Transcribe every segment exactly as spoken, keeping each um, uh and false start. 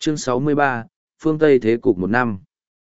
Chương sáu mươi ba, Phương Tây thế cục một năm.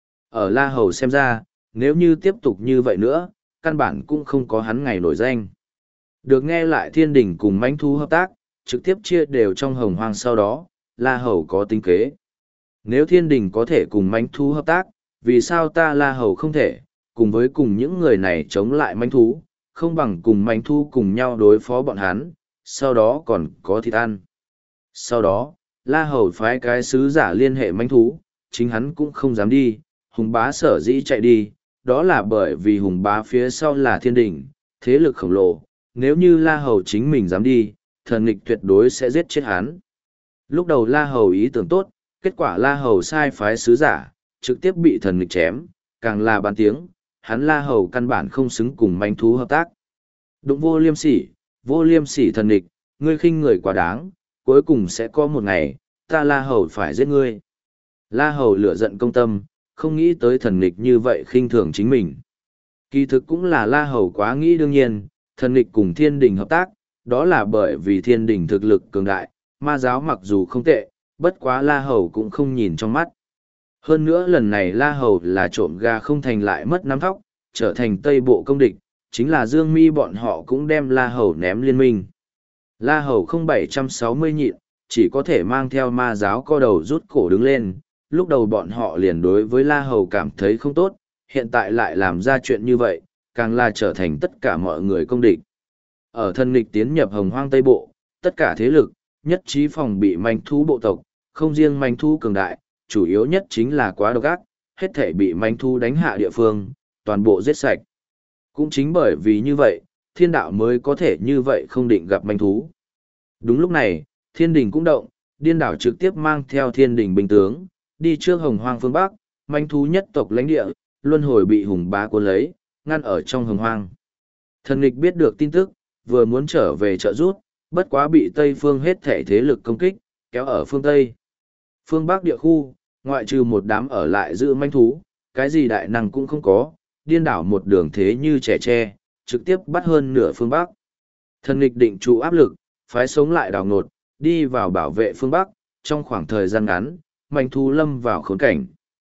Ở La Hầu xem ra, nếu như tiếp tục như vậy nữa, căn bản cũng không có hắn ngày nổi danh. Được nghe lại thiên đình cùng mãnh thú hợp tác, trực tiếp chia đều trong hồng hoang sau đó, La Hầu có tính kế. Nếu thiên đình có thể cùng mãnh thú hợp tác, vì sao ta La Hầu không thể, cùng với cùng những người này chống lại mãnh thú, không bằng cùng mãnh thú cùng nhau đối phó bọn hắn, sau đó còn có thịt ăn. Sau đó, La Hầu phái cái sứ giả liên hệ mãnh thú, chính hắn cũng không dám đi, Hùng Bá sở dĩ chạy đi, đó là bởi vì Hùng Bá phía sau là thiên đình, thế lực khổng lồ, nếu như La Hầu chính mình dám đi, thần nghịch tuyệt đối sẽ giết chết hắn. Lúc đầu La Hầu ý tưởng tốt, kết quả La Hầu sai phái sứ giả, trực tiếp bị thần nghịch chém, càng là bàn tiếng, hắn La Hầu căn bản không xứng cùng manh thú hợp tác. Đụng vô liêm sỉ, vô liêm sỉ thần nghịch, ngươi khinh người quá đáng, cuối cùng sẽ có một ngày, ta La Hầu phải giết ngươi. La Hầu lửa giận công tâm, không nghĩ tới thần nghịch như vậy khinh thường chính mình. Kỳ thực cũng là La Hầu quá nghĩ đương nhiên, thần nghịch cùng thiên đình hợp tác, đó là bởi vì thiên đình thực lực cường đại, ma giáo mặc dù không tệ, bất quá La Hầu cũng không nhìn trong mắt. Hơn nữa lần này La Hầu là trộm gà không thành lại mất nắm thóc, trở thành Tây Bộ công địch, chính là Dương Mi bọn họ cũng đem La Hầu ném liên minh. La Hầu không bảy trăm sáu mươi nhịn, chỉ có thể mang theo ma giáo co đầu rút cổ đứng lên, lúc đầu bọn họ liền đối với La Hầu cảm thấy không tốt, hiện tại lại làm ra chuyện như vậy, càng là trở thành tất cả mọi người công địch. Ở thân nghịch tiến nhập hồng hoang Tây Bộ, tất cả thế lực, nhất trí phòng bị manh thú bộ tộc, không riêng manh thú cường đại, chủ yếu nhất chính là quá độc ác, hết thể bị manh thú đánh hạ địa phương, toàn bộ giết sạch. Cũng chính bởi vì như vậy, thiên đạo mới có thể như vậy không định gặp manh thú. Đúng lúc này, thiên đình cũng động, điên đảo trực tiếp mang theo thiên đình binh tướng, đi trước hồng hoang phương Bắc, manh thú nhất tộc lãnh địa, luân hồi bị Hùng Bá cuốn lấy, ngăn ở trong hồng hoang. Thần nghịch biết được tin tức, vừa muốn trở về trợ rút, bất quá bị Tây phương hết thể thế lực công kích, kéo ở phương Tây. Phương Bắc địa khu, ngoại trừ một đám ở lại giữ manh thú, cái gì đại năng cũng không có, điên đảo một đường thế như trẻ tre, trực tiếp bắt hơn nửa phương Bắc. Thần nghịch định trụ áp lực, phái sống lại đảo nột, đi vào bảo vệ phương Bắc, trong khoảng thời gian ngắn, manh thú lâm vào khốn cảnh.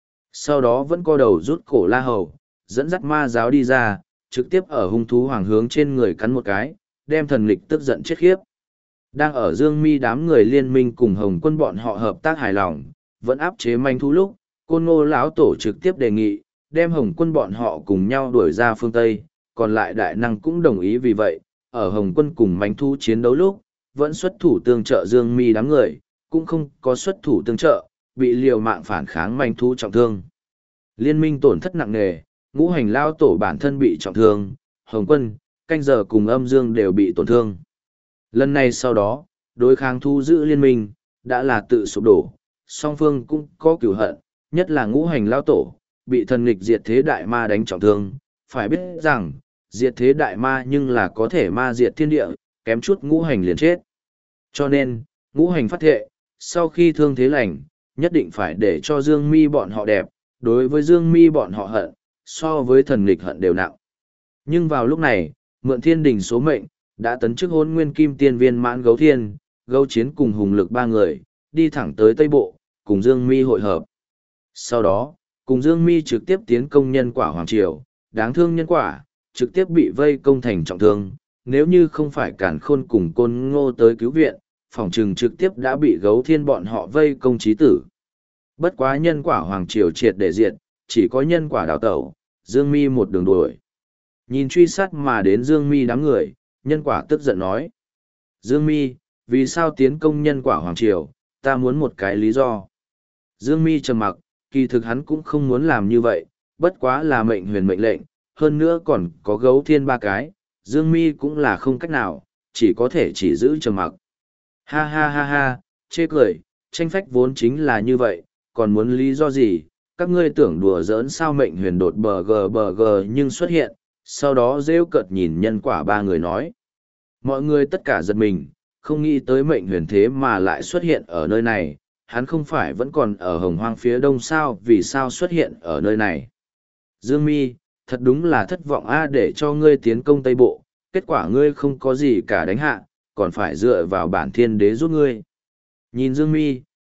Sau đó vẫn co đầu rút cổ La Hầu, dẫn dắt ma giáo đi ra, trực tiếp ở hung thú hoàng hướng trên người cắn một cái, đem thần nghịch tức giận chết khiếp. Đang ở Dương Mi đám người liên minh cùng Hồng Quân bọn họ hợp tác hài lòng, vẫn áp chế manh thú lúc, Côn Ngô lão tổ trực tiếp đề nghị, đem Hồng Quân bọn họ cùng nhau đuổi ra phương Tây, còn lại đại năng cũng đồng ý vì vậy, ở Hồng Quân cùng manh thú chiến đấu lúc, vẫn xuất thủ tương trợ Dương Mi đám người, cũng không có xuất thủ tương trợ, bị liều mạng phản kháng manh thú trọng thương. Liên minh tổn thất nặng nề, ngũ hành lao tổ bản thân bị trọng thương, Hồng Quân, Canh Giờ cùng Âm Dương đều bị tổn thương. Lần này sau đó, đối kháng thu giữ liên minh, đã là tự sụp đổ, song phương cũng có cửu hận, nhất là ngũ hành lao tổ, bị thần nghịch diệt thế đại ma đánh trọng thương. Phải biết rằng, diệt thế đại ma nhưng là có thể ma diệt thiên địa, kém chút ngũ hành liền chết. Cho nên, ngũ hành phát thệ, sau khi thương thế lành, nhất định phải để cho Dương Mi bọn họ đẹp, đối với Dương Mi bọn họ hận, so với thần nghịch hận đều nặng. Nhưng vào lúc này, mượn thiên đình số mệnh, đã tấn chức hôn nguyên kim tiên viên mãn gấu thiên, gấu chiến cùng hùng lực ba người, đi thẳng tới Tây Bộ, cùng Dương Mi hội hợp. Sau đó, cùng Dương Mi trực tiếp tiến công nhân quả Hoàng Triều, đáng thương nhân quả, trực tiếp bị vây công thành trọng thương, nếu như không phải Càn Khôn cùng Côn Ngô tới cứu viện, phỏng chừng trực tiếp đã bị gấu thiên bọn họ vây công chí tử. Bất quá nhân quả Hoàng Triều triệt để diệt, chỉ có nhân quả đào tẩu, Dương Mi một đường đuổi. Nhìn truy sát mà đến Dương Mi đám người, nhân quả tức giận nói. Dương Mi, vì sao tiến công nhân quả Hoàng Triều, ta muốn một cái lý do. Dương Mi trầm mặc, kỳ thực hắn cũng không muốn làm như vậy, bất quá là mệnh huyền mệnh lệnh, hơn nữa còn có gấu thiên ba cái, Dương Mi cũng là không cách nào, chỉ có thể chỉ giữ trầm mặc. Ha ha ha ha, chê cười, tranh phách vốn chính là như vậy, còn muốn lý do gì, các ngươi tưởng đùa giỡn sao mệnh huyền đột bờ gờ bờ gờ nhưng xuất hiện, sau đó rêu cợt nhìn nhân quả ba người nói. Mọi người tất cả giật mình, không nghĩ tới mệnh huyền thế mà lại xuất hiện ở nơi này, hắn không phải vẫn còn ở hồng hoang phía đông sao, vì sao xuất hiện ở nơi này. Dương Mi, thật đúng là thất vọng a, để cho ngươi tiến công Tây Bộ, kết quả ngươi không có gì cả đánh hạ, còn phải dựa vào bản thiên đế giúp ngươi. Nhìn Dương Mi,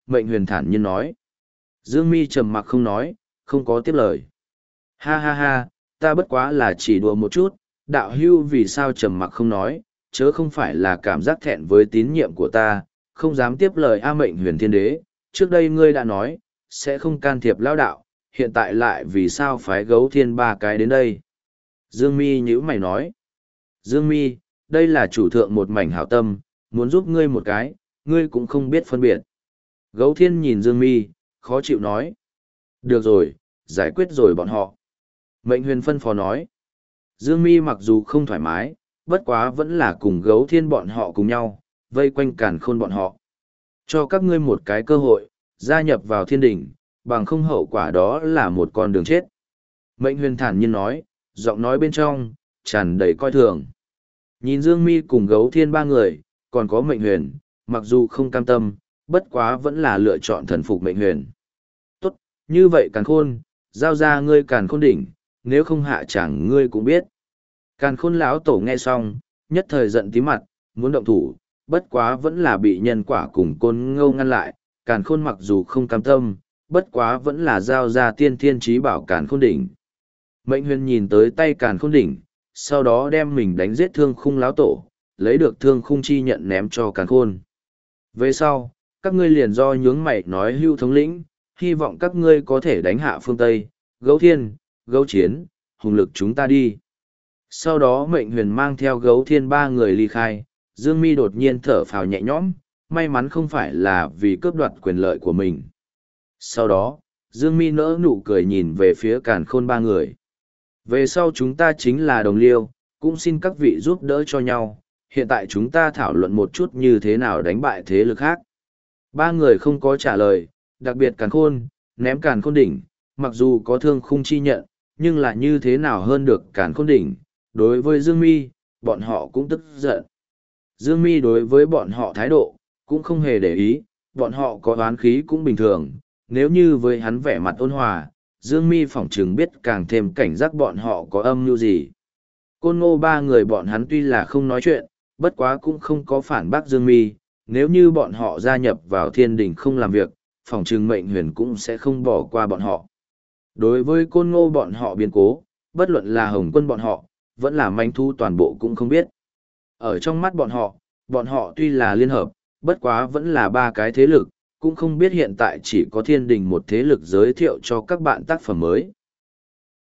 Mệnh Huyền thản nhiên nói. Dương Mi trầm mặc không nói, không có tiếp lời. Ha ha ha, ta bất quá là chỉ đùa một chút, đạo hưu vì sao trầm mặc không nói, chớ không phải là cảm giác thẹn với tín nhiệm của ta, không dám tiếp lời A Mệnh Huyền Thiên Đế, trước đây ngươi đã nói, sẽ không can thiệp lão đạo, hiện tại lại vì sao phái gấu thiên ba cái đến đây. Dương Mi nhíu mày nói. Dương Mi, đây là chủ thượng một mảnh hảo tâm, muốn giúp ngươi một cái, ngươi cũng không biết phân biệt. Gấu thiên nhìn Dương Mi, khó chịu nói. Được rồi, giải quyết rồi bọn họ. Mệnh Huyền phân phó nói. Dương Mi mặc dù không thoải mái, bất quá vẫn là cùng gấu thiên bọn họ cùng nhau, vây quanh càn khôn bọn họ. Cho các ngươi một cái cơ hội, gia nhập vào thiên đỉnh, bằng không hậu quả đó là một con đường chết. Mệnh Huyền thản nhiên nói, giọng nói bên trong, tràn đầy coi thường. Nhìn Dương Mi cùng gấu thiên ba người, còn có Mệnh Huyền, mặc dù không cam tâm, bất quá vẫn là lựa chọn thần phục Mệnh Huyền. Tốt, như vậy càn khôn, giao ra ngươi càn khôn đỉnh, nếu không hạ chẳng ngươi cũng biết. Càn khôn lão tổ nghe xong, nhất thời giận tí mặt, muốn động thủ, bất quá vẫn là bị nhân quả cùng côn ngâu ngăn lại. Càn khôn mặc dù không cam tâm, bất quá vẫn là giao ra tiên thiên trí bảo càn khôn đỉnh. Mệnh Huyền nhìn tới tay càn khôn đỉnh, sau đó đem mình đánh giết thương khung lão tổ, lấy được thương khung chi nhận ném cho càn khôn. Về sau, các ngươi liền do nhướng mày nói hưu thống lĩnh, hy vọng các ngươi có thể đánh hạ phương Tây, gấu thiên, gấu chiến, hùng lực chúng ta đi. Sau đó Mệnh Huyền mang theo gấu thiên ba người ly khai, Dương Mi đột nhiên thở phào nhẹ nhõm, may mắn không phải là vì cướp đoạt quyền lợi của mình. Sau đó, Dương Mi nỡ nụ cười nhìn về phía càn khôn ba người. Về sau chúng ta chính là đồng liêu, cũng xin các vị giúp đỡ cho nhau, hiện tại chúng ta thảo luận một chút như thế nào đánh bại thế lực khác. Ba người không có trả lời, đặc biệt càn khôn, ném càn khôn đỉnh, mặc dù có thương khung chi nhận, nhưng là như thế nào hơn được càn khôn đỉnh. Đối với Dương Mi, bọn họ cũng tức giận. Dương Mi đối với bọn họ thái độ, cũng không hề để ý, bọn họ có oán khí cũng bình thường, nếu như với hắn vẻ mặt ôn hòa, Dương Mi phỏng chừng biết càng thêm cảnh giác bọn họ có âm mưu gì. Côn Ngô ba người bọn hắn tuy là không nói chuyện, bất quá cũng không có phản bác Dương Mi, nếu như bọn họ gia nhập vào thiên đình không làm việc, phỏng chừng Mệnh Huyền cũng sẽ không bỏ qua bọn họ. Đối với Côn Ngô bọn họ biến cố, bất luận là Hồng Quân bọn họ, vẫn là manh thu toàn bộ cũng không biết. Ở trong mắt bọn họ, bọn họ tuy là liên hợp, bất quá vẫn là ba cái thế lực, cũng không biết hiện tại chỉ có thiên đình một thế lực giới thiệu cho các bạn tác phẩm mới.